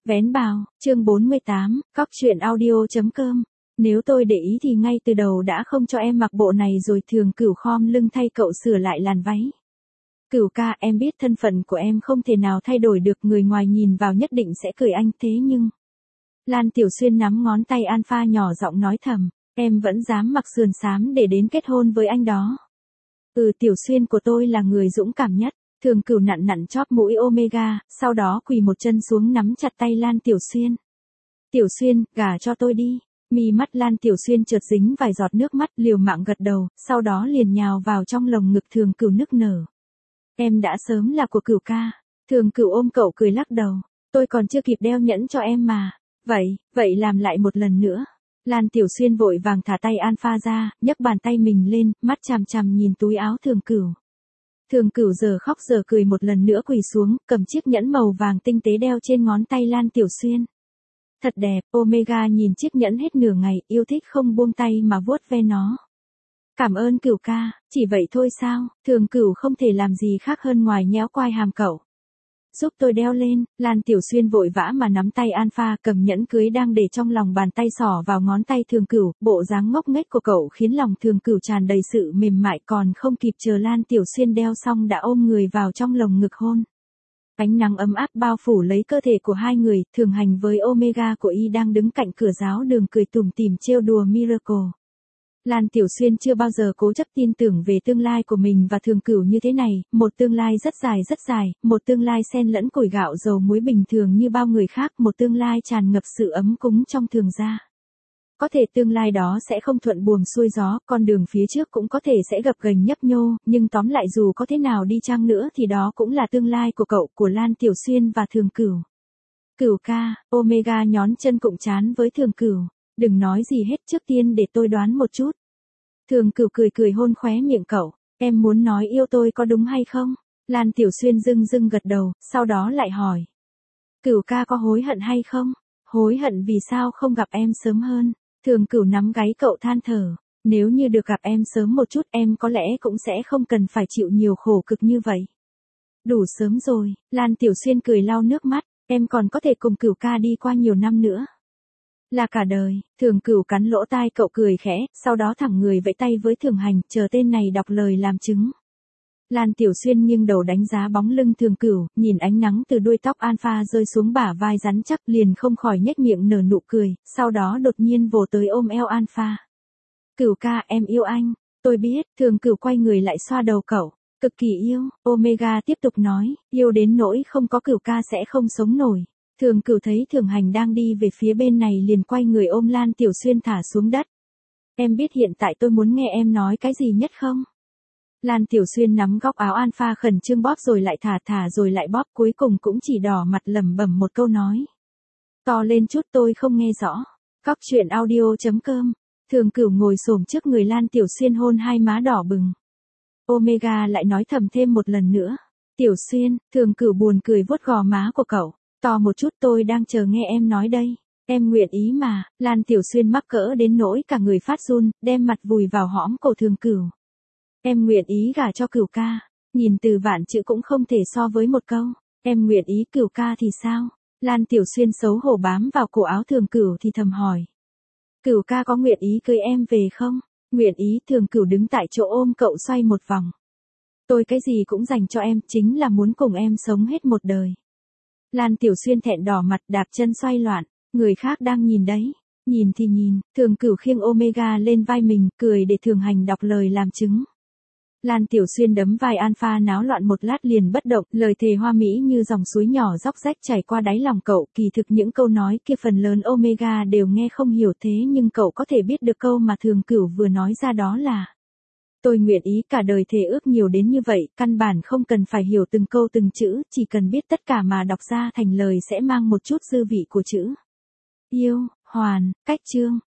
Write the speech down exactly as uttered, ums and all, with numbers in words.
Vén bào, chương bốn mươi tám, cóc truyện audio.com. Nếu tôi để ý thì ngay từ đầu đã không cho em mặc bộ này rồi. Thường Cửu khom lưng thay cậu sửa lại làn váy. Cửu ca, em biết thân phận của em không thể nào thay đổi được, người ngoài nhìn vào nhất định sẽ cười anh, thế nhưng... Lan Tiểu Xuyên nắm ngón tay Alpha nhỏ giọng nói thầm, em vẫn dám mặc sườn xám để đến kết hôn với anh đó. Ừ, Tiểu Xuyên của tôi là người dũng cảm nhất. Thường Cửu nặn nặn chóp mũi Omega, sau đó quỳ một chân xuống nắm chặt tay Lan Tiểu Xuyên. Tiểu Xuyên, gả cho tôi đi. Mi mắt Lan Tiểu Xuyên chợt dính vài giọt nước mắt, liều mạng gật đầu, sau đó liền nhào vào trong lồng ngực Thường Cửu nức nở. Em đã sớm là của Cửu ca. Thường Cửu ôm cậu cười lắc đầu. Tôi còn chưa kịp đeo nhẫn cho em mà. Vậy, vậy làm lại một lần nữa. Lan Tiểu Xuyên vội vàng thả tay Alpha ra, nhấc bàn tay mình lên, mắt chằm chằm nhìn túi áo Thường Cửu. Thường Cửu giờ khóc giờ cười một lần nữa quỳ xuống, cầm chiếc nhẫn màu vàng tinh tế đeo trên ngón tay Lan Tiểu Xuyên. Thật đẹp, Omega nhìn chiếc nhẫn hết nửa ngày, yêu thích không buông tay mà vuốt ve nó. Cảm ơn Cửu ca, chỉ vậy thôi sao? Thường Cửu không thể làm gì khác hơn ngoài nhéo quai hàm cậu. Giúp tôi đeo lên. Lan Tiểu Xuyên vội vã mà nắm tay Alpha, cầm nhẫn cưới đang để trong lòng bàn tay xỏ vào ngón tay Thường Cửu. Bộ dáng ngốc nghếch của cậu khiến lòng Thường Cửu tràn đầy sự mềm mại, còn không kịp chờ Lan Tiểu Xuyên đeo xong đã ôm người vào trong lồng ngực hôn. Ánh nắng ấm áp bao phủ lấy cơ thể của hai người. Thường Hành với Omega của y đang đứng cạnh cửa giáo đường cười tủm tỉm trêu đùa Miracle. Lan Tiểu Xuyên chưa bao giờ cố chấp tin tưởng về tương lai của mình và Thường Cửu như thế này, một tương lai rất dài rất dài, một tương lai xen lẫn củi gạo dầu muối bình thường như bao người khác, một tương lai tràn ngập sự ấm cúng trong Thường gia. Có thể tương lai đó sẽ không thuận buồm xuôi gió, con đường phía trước cũng có thể sẽ gập ghềnh nhấp nhô, nhưng tóm lại dù có thế nào đi chăng nữa thì đó cũng là tương lai của cậu, của Lan Tiểu Xuyên và Thường Cửu. Cửu ca, Omega nhón chân cụng chán với Thường Cửu. Đừng nói gì hết, trước tiên để tôi đoán một chút. Thường Cửu cười cười hôn khóe miệng cậu. Em muốn nói yêu tôi có đúng hay không? Lan Tiểu Xuyên dưng dưng gật đầu, sau đó lại hỏi. Cửu ca có hối hận hay không? Hối hận vì sao không gặp em sớm hơn? Thường Cửu nắm gáy cậu than thở. Nếu như được gặp em sớm một chút em có lẽ cũng sẽ không cần phải chịu nhiều khổ cực như vậy. Đủ sớm rồi. Lan Tiểu Xuyên cười lau nước mắt. Em còn có thể cùng Cửu ca đi qua nhiều năm nữa. Là cả đời. Thường Cửu cắn lỗ tai cậu cười khẽ, sau đó thẳng người vẫy tay với Thường Hành, chờ tên này đọc lời làm chứng. Lan Tiểu Xuyên nghiêng đầu đánh giá bóng lưng Thường Cửu, nhìn ánh nắng từ đuôi tóc Alpha rơi xuống bả vai rắn chắc, liền không khỏi nhếch miệng nở nụ cười, sau đó đột nhiên vồ tới ôm eo Alpha. Cửu ca, em yêu anh. Tôi biết. Thường Cửu quay người lại xoa đầu cậu. Cực kỳ yêu. Omega tiếp tục nói, yêu đến nỗi không có Cửu ca sẽ không sống nổi. Thường Cửu thấy Thường Hành đang đi về phía bên này liền quay người ôm Lan Tiểu Xuyên thả xuống đất. Em biết hiện tại tôi muốn nghe em nói cái gì nhất không? Lan Tiểu Xuyên nắm góc áo Alpha khẩn trương bóp rồi lại thả thả rồi lại bóp, cuối cùng cũng chỉ đỏ mặt lẩm bẩm một câu nói. To lên chút, tôi không nghe rõ. Cóc truyện audio.com. Thường Cửu ngồi xổm trước người Lan Tiểu Xuyên hôn hai má đỏ bừng. Omega lại nói thầm thêm một lần nữa. Tiểu Xuyên. Thường Cửu buồn cười vuốt gò má của cậu. To một chút, tôi đang chờ nghe em nói đây. Em nguyện ý mà. Lan Tiểu Xuyên mắc cỡ đến nỗi cả người phát run, đem mặt vùi vào hõm cổ Thường Cửu. Em nguyện ý gả cho Cửu ca. Nhìn từ vạn chữ cũng không thể so với một câu. Em nguyện ý. Cửu ca thì sao? Lan Tiểu Xuyên xấu hổ bám vào cổ áo Thường Cửu thì thầm hỏi. Cửu ca có nguyện ý cưới em về không? Nguyện ý. Thường Cửu đứng tại chỗ ôm cậu xoay một vòng. Tôi cái gì cũng dành cho em, chính là muốn cùng em sống hết một đời. Lan Tiểu Xuyên thẹn đỏ mặt, đạp chân xoay loạn. Người khác đang nhìn đấy. Nhìn thì nhìn. Thường Cửu khiêng Omega lên vai mình, cười để Thường Hành đọc lời làm chứng. Lan Tiểu Xuyên đấm vai Alpha náo loạn một lát liền bất động, lời thề hoa mỹ như dòng suối nhỏ róc rách chảy qua đáy lòng cậu. Kỳ thực những câu nói kia phần lớn Omega đều nghe không hiểu, thế nhưng cậu có thể biết được câu mà Thường Cửu vừa nói ra, đó là tôi nguyện ý cả đời, thề ước nhiều đến như vậy, căn bản không cần phải hiểu từng câu từng chữ, chỉ cần biết tất cả mà đọc ra thành lời sẽ mang một chút dư vị của chữ yêu. Hoàn. Cách chương.